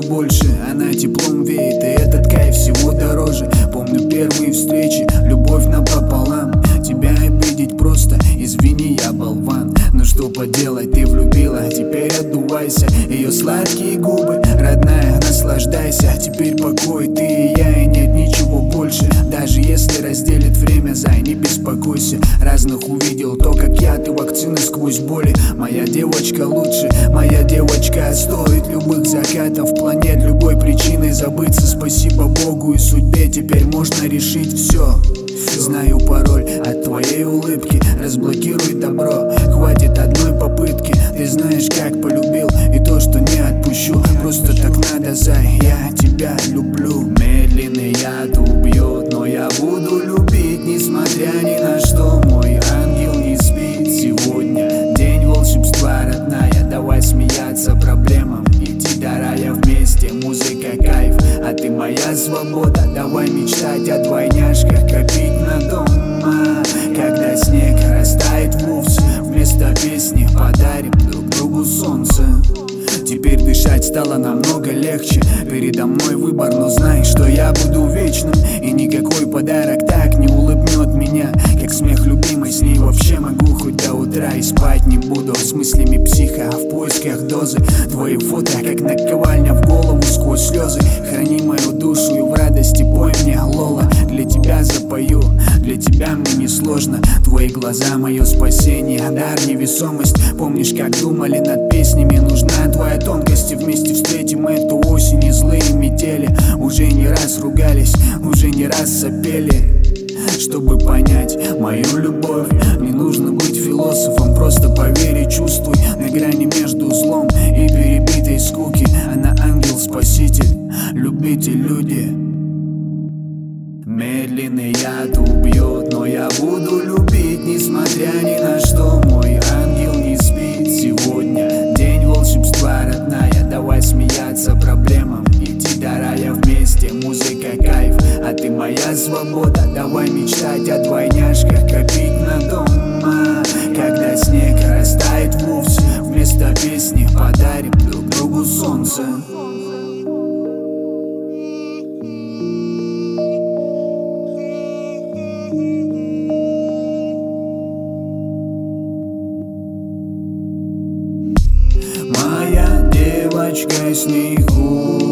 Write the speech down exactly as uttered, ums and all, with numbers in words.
больше. Она теплом веет, и этот кайф всего дороже. Помню первые встречи, любовь напополам. Тебя обидеть просто, извини, я болван. Но что поделать, ты влюбила, теперь отдувайся. Ее сладкие губы, родная, наслаждайся. Теперь покой, ты и я, и нет ничего больше. Даже если разделит время, зай, не беспокойся. Разных увидел, то как я, ты вакцины сквозь боли. Моя девочка лучше, моя девочка стоит любых закатов, планет, любой причиной забыться. Спасибо Богу и судьбе, теперь можно решить все. Знаю пароль от твоей улыбки, разблокируй добро, хватит одной попытки. Ты знаешь, как полюбил, и то, что не отпущу. Просто так надо, зай, я тебя люблю. Медленный яд убьет, но я буду любить, несмотря ни на что. Мой ангел не спит сегодня, день волшебства, родная. Давай смеяться проблемам, идти до рая вместе. Музыка кайф, а ты моя свобода. Давай мечтать о двойняшках, копить на дома. Когда снег растает вовсе, вместо песни подарим друг другу солнце. Теперь дышать стало намного легче. Передо мной выбор, но знай, что я буду вечным. И никакой подарок так не улыбнет меня, как смех любимой. С ней вообще могу хоть до утра и спать не буду. С мыслями психа, в поисках дозы. Твои фото, как наковальня в голову сквозь слезы. Храни мою душу и в радости пой мне, Лола. Для тебя запою, для тебя мне не сложно. Твои глаза мое спасение, дар, невесомость. Помнишь, как думали над песнями? Нужна твоя тонкость, и вместе встретим эту осень и злые метели. Уже не раз ругались, уже не раз сопели. Чтобы понять мою любовь, не нужно быть философом. Просто поверь и чувствуй. На грани между злом и перебитой скуки. Она ангел-спаситель, любите люди. Медленный яд убьет, но я буду любить, несмотря ни на что. Мой ангел не спит сегодня, день волшебства, родная. Давай смеяться проблемам, идти до рая вместе. Музыка кайф, а ты моя свобода. Давай мечтать о двойняшках, копить на дома. Когда снег растает вовсе, вместо песни подарим друг другу солнце. Моя девочка снегу.